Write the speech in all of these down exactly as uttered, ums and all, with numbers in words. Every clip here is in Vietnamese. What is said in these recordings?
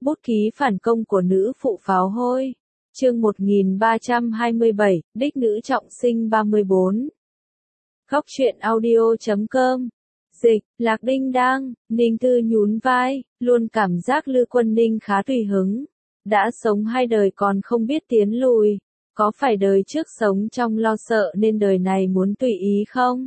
Bút ký phản công của nữ phụ pháo hôi. Chương một nghìn ba trăm hai mươi bảy, đích nữ trọng sinh ba mươi bốn. Góc truyện audio chấm com. Dịch, Lạc Đinh Đang, Ninh Thư nhún vai, luôn cảm giác Lư Quân Ninh khá tùy hứng. Đã sống hai đời còn không biết tiến lùi, có phải đời trước sống trong lo sợ nên đời này muốn tùy ý không?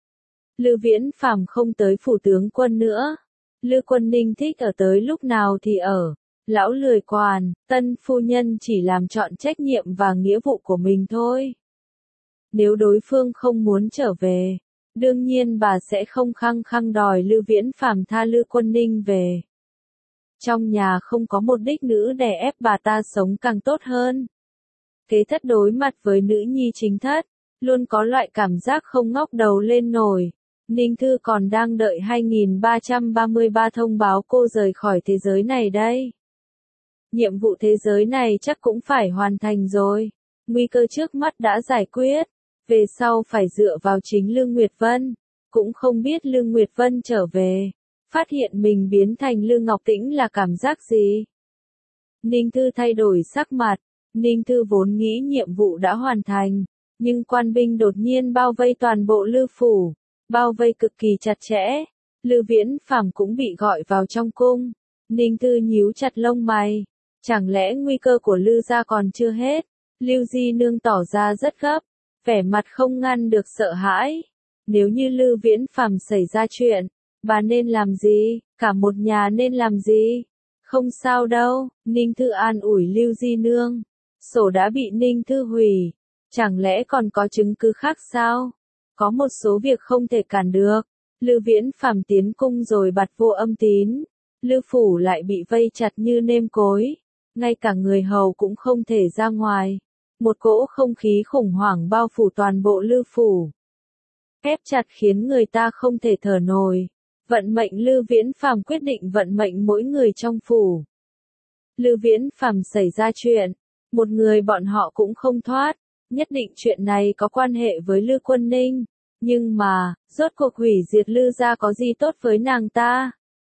Lư Viễn Phàm không tới phủ tướng quân nữa. Lư Quân Ninh thích ở tới lúc nào thì ở. Lão lười quản, tân phu nhân chỉ làm trọn trách nhiệm và nghĩa vụ của mình thôi. Nếu đối phương không muốn trở về, đương nhiên bà sẽ không khăng khăng đòi Lư Viễn Phàm tha Lư Quân Ninh về. Trong nhà không có một đích nữ đè ép bà ta sống càng tốt hơn. Kế thất đối mặt với nữ nhi chính thất, luôn có loại cảm giác không ngóc đầu lên nổi. Ninh Thư còn đang đợi hai nghìn ba trăm ba mươi ba thông báo cô rời khỏi thế giới này đây. Nhiệm vụ thế giới này chắc cũng phải hoàn thành rồi. Nguy cơ trước mắt đã giải quyết. Về sau phải dựa vào chính Lương Nguyệt Vân. Cũng không biết Lương Nguyệt Vân trở về. Phát hiện mình biến thành Lương Ngọc Tĩnh là cảm giác gì? Ninh Thư thay đổi sắc mặt. Ninh Thư vốn nghĩ nhiệm vụ đã hoàn thành. Nhưng quan binh đột nhiên bao vây toàn bộ Lư phủ. Bao vây cực kỳ chặt chẽ. Lư Viễn Phàm cũng bị gọi vào trong cung. Ninh Thư nhíu chặt lông mày. Chẳng lẽ nguy cơ của Lư gia còn chưa hết? Lưu Di Nương tỏ ra rất gấp, vẻ mặt không ngăn được sợ hãi. Nếu như Lư Viễn Phàm xảy ra chuyện, bà nên làm gì? Cả một nhà nên làm gì? Không sao đâu, Ninh Thư an ủi Lưu Di Nương. Sổ đã bị Ninh Thư hủy, chẳng lẽ còn có chứng cứ khác sao? Có một số việc không thể cản được. Lư Viễn Phàm tiến cung rồi bặt vô âm tín. Lư phủ lại bị vây chặt như nêm cối. Ngay cả người hầu cũng không thể ra ngoài. Một cỗ không khí khủng hoảng bao phủ toàn bộ Lư phủ. Ép chặt khiến người ta không thể thở nổi. Vận mệnh Lư Viễn Phàm quyết định vận mệnh mỗi người trong phủ. Lư Viễn Phàm xảy ra chuyện, một người bọn họ cũng không thoát. Nhất định chuyện này có quan hệ với Lư Quân Ninh. Nhưng mà, rốt cuộc hủy diệt Lư gia có gì tốt với nàng ta?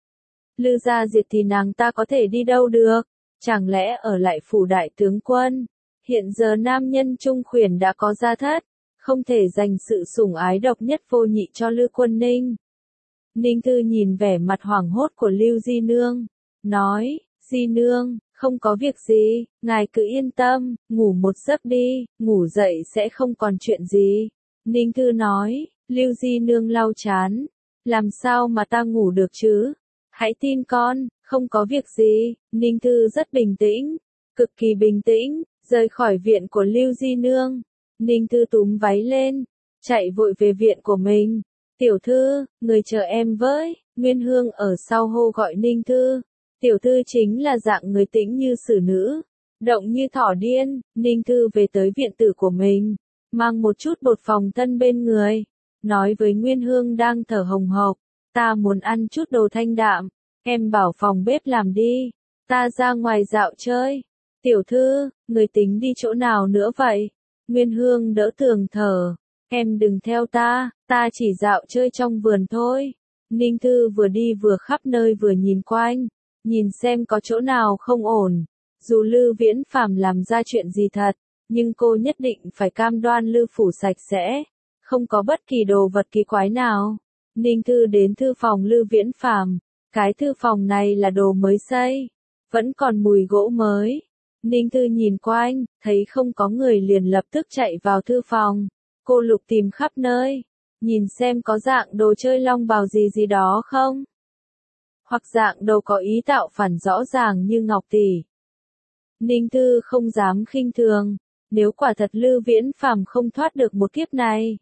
Lư gia diệt thì nàng ta có thể đi đâu được? Chẳng lẽ ở lại phủ đại tướng quân? Hiện giờ nam nhân trung khuyển đã có gia thất, không thể dành sự sủng ái độc nhất vô nhị cho Lư Quân Ninh. Ninh Thư nhìn vẻ mặt hoảng hốt của Lưu Di Nương, nói, Di Nương, không có việc gì, ngài cứ yên tâm, ngủ một giấc đi, ngủ dậy sẽ không còn chuyện gì. Ninh Thư nói, Lưu Di Nương lau chán, làm sao mà ta ngủ được chứ? Hãy tin con, không có việc gì. Ninh Thư rất bình tĩnh, cực kỳ bình tĩnh, rời khỏi viện của Lưu Di Nương. Ninh Thư túm váy lên, chạy vội về viện của mình. Tiểu thư, người chờ em với. Nguyên Hương ở sau hô gọi Ninh Thư. Tiểu thư chính là dạng người tĩnh như xử nữ, động như thỏ điên. Ninh Thư về tới viện tử của mình, mang một chút bột phòng thân bên người, nói với Nguyên Hương đang thở hồng hộc, ta muốn ăn chút đồ thanh đạm, em bảo phòng bếp làm đi, ta ra ngoài dạo chơi. Tiểu thư, người tính đi chỗ nào nữa vậy? Nguyên Hương đỡ tường thở, em đừng theo ta, ta chỉ dạo chơi trong vườn thôi. Ninh Thư vừa đi vừa khắp nơi vừa nhìn quanh, nhìn xem có chỗ nào không ổn. Dù Lư Viễn Phàm làm ra chuyện gì thật, nhưng cô nhất định phải cam đoan Lư phủ sạch sẽ, không có bất kỳ đồ vật kỳ quái nào. Ninh Thư đến thư phòng Lư Viễn Phàm, cái thư phòng này là đồ mới xây, vẫn còn mùi gỗ mới. Ninh Thư nhìn quanh, thấy không có người liền lập tức chạy vào thư phòng. Cô lục tìm khắp nơi, nhìn xem có dạng đồ chơi long bào gì gì đó không? Hoặc dạng đồ có ý tạo phản rõ ràng như ngọc tỷ. Ninh Thư không dám khinh thường, nếu quả thật Lư Viễn Phàm không thoát được một kiếp này.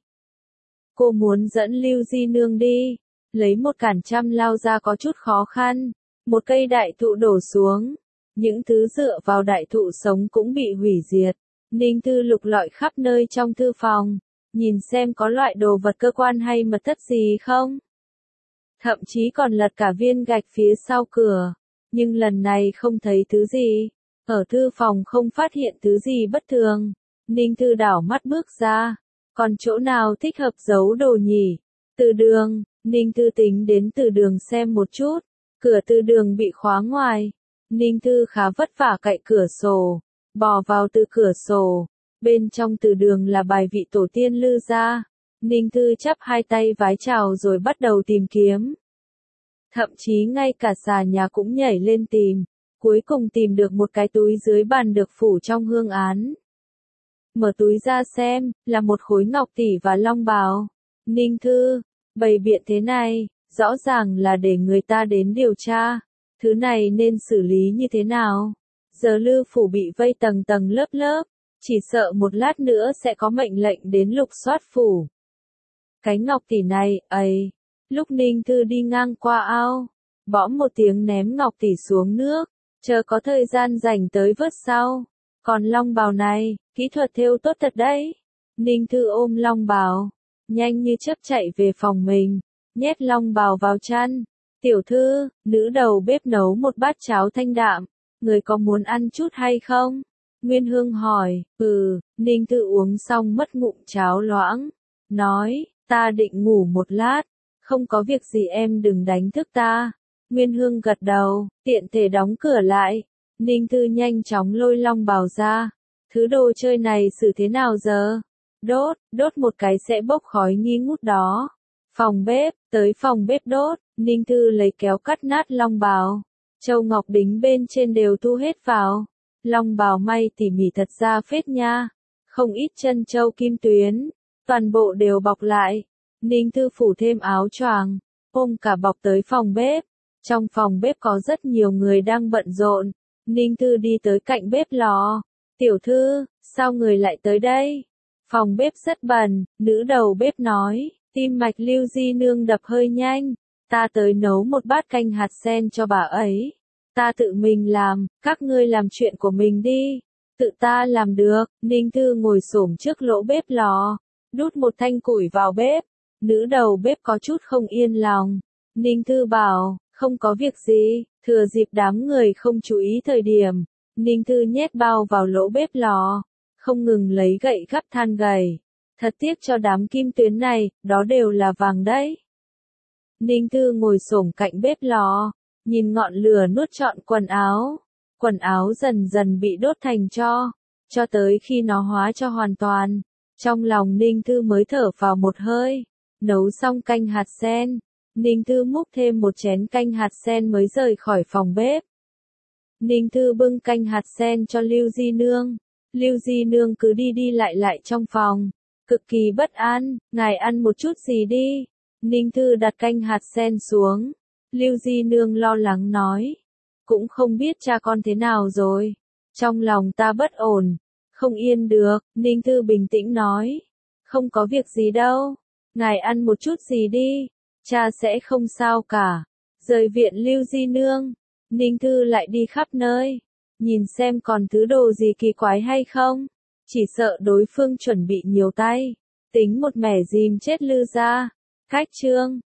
Cô muốn dẫn Lưu Di Nương đi, lấy một cản trăm lao ra có chút khó khăn, một cây đại thụ đổ xuống, những thứ dựa vào đại thụ sống cũng bị hủy diệt. Ninh Thư lục lọi khắp nơi trong thư phòng, nhìn xem có loại đồ vật cơ quan hay mật thất gì không. Thậm chí còn lật cả viên gạch phía sau cửa, nhưng lần này không thấy thứ gì. Ở thư phòng không phát hiện thứ gì bất thường. Ninh Thư đảo mắt bước ra, còn chỗ nào thích hợp giấu đồ nhỉ? Từ đường, Ninh Thư tính đến từ đường xem một chút, cửa từ đường bị khóa ngoài. Ninh Thư khá vất vả cậy cửa sổ, bò vào từ cửa sổ. Bên trong từ đường là bài vị tổ tiên Lư gia. Ninh Thư chắp hai tay vái chào rồi bắt đầu tìm kiếm. Thậm chí ngay cả xà nhà cũng nhảy lên tìm. Cuối cùng tìm được một cái túi dưới bàn được phủ trong hương án. Mở túi ra xem, là một khối ngọc tỷ và long bào. Ninh Thư, bày biện thế này, rõ ràng là để người ta đến điều tra. Thứ này nên xử lý như thế nào? Giờ Lư phủ bị vây tầng tầng lớp lớp, chỉ sợ một lát nữa sẽ có mệnh lệnh đến lục soát phủ. Cái ngọc tỷ này, ấy, lúc Ninh Thư đi ngang qua ao, bõm một tiếng ném ngọc tỷ xuống nước, chờ có thời gian rảnh tới vớt sau. Còn long bào này, kỹ thuật thêu tốt thật đấy. Ninh Thư ôm long bào, nhanh như chớp chạy về phòng mình, nhét long bào vào chăn. Tiểu thư, nữ đầu bếp nấu một bát cháo thanh đạm, người có muốn ăn chút hay không? Nguyên Hương hỏi. Ừ. Ninh Thư uống xong mất ngụm cháo loãng, nói, ta định ngủ một lát, không có việc gì em đừng đánh thức ta. Nguyên Hương gật đầu, tiện thể đóng cửa lại. Ninh Thư nhanh chóng lôi long bào ra. Thứ đồ chơi này xử thế nào giờ? Đốt, đốt một cái sẽ bốc khói nghi ngút đó. Phòng bếp, tới phòng bếp đốt. Ninh Thư lấy kéo cắt nát long bào. Châu ngọc đính bên trên đều thu hết vào. Long bào may tỉ mỉ thật ra phết nha. Không ít chân châu kim tuyến. Toàn bộ đều bọc lại. Ninh Thư phủ thêm áo choàng, ôm cả bọc tới phòng bếp. Trong phòng bếp có rất nhiều người đang bận rộn. Ninh Thư đi tới cạnh bếp lò. Tiểu thư, sao người lại tới đây? Phòng bếp rất bẩn, nữ đầu bếp nói. Tim mạch Lưu Di Nương đập hơi nhanh. Ta tới nấu một bát canh hạt sen cho bà ấy. Ta tự mình làm, các ngươi làm chuyện của mình đi. Tự ta làm được. Ninh Thư ngồi xổm trước lỗ bếp lò, đút một thanh củi vào bếp. Nữ đầu bếp có chút không yên lòng. Ninh Thư bảo, không có việc gì, thừa dịp đám người không chú ý thời điểm. Ninh Thư nhét bao vào lỗ bếp lò, không ngừng lấy gậy gắp than gầy. Thật tiếc cho đám kim tuyến này, đó đều là vàng đấy. Ninh Thư ngồi xổm cạnh bếp lò, nhìn ngọn lửa nuốt trọn quần áo. Quần áo dần dần bị đốt thành tro, cho tới khi nó hóa cho hoàn toàn. Trong lòng Ninh Thư mới thở vào một hơi. Nấu xong canh hạt sen, Ninh Thư múc thêm một chén canh hạt sen mới rời khỏi phòng bếp. Ninh Thư bưng canh hạt sen cho Lưu Di Nương. Lưu Di Nương cứ đi đi lại lại trong phòng, cực kỳ bất an. Ngài ăn một chút gì đi. Ninh Thư đặt canh hạt sen xuống. Lưu Di Nương lo lắng nói, cũng không biết cha con thế nào rồi. Trong lòng ta bất ổn, không yên được. Ninh Thư bình tĩnh nói, không có việc gì đâu. Ngài ăn một chút gì đi, cha sẽ không sao cả. Rời viện Lưu Di Nương, Ninh Thư lại đi khắp nơi, nhìn xem còn thứ đồ gì kỳ quái hay không. Chỉ sợ đối phương chuẩn bị nhiều tay, tính một mẻ dìm chết Lư gia. Khách chương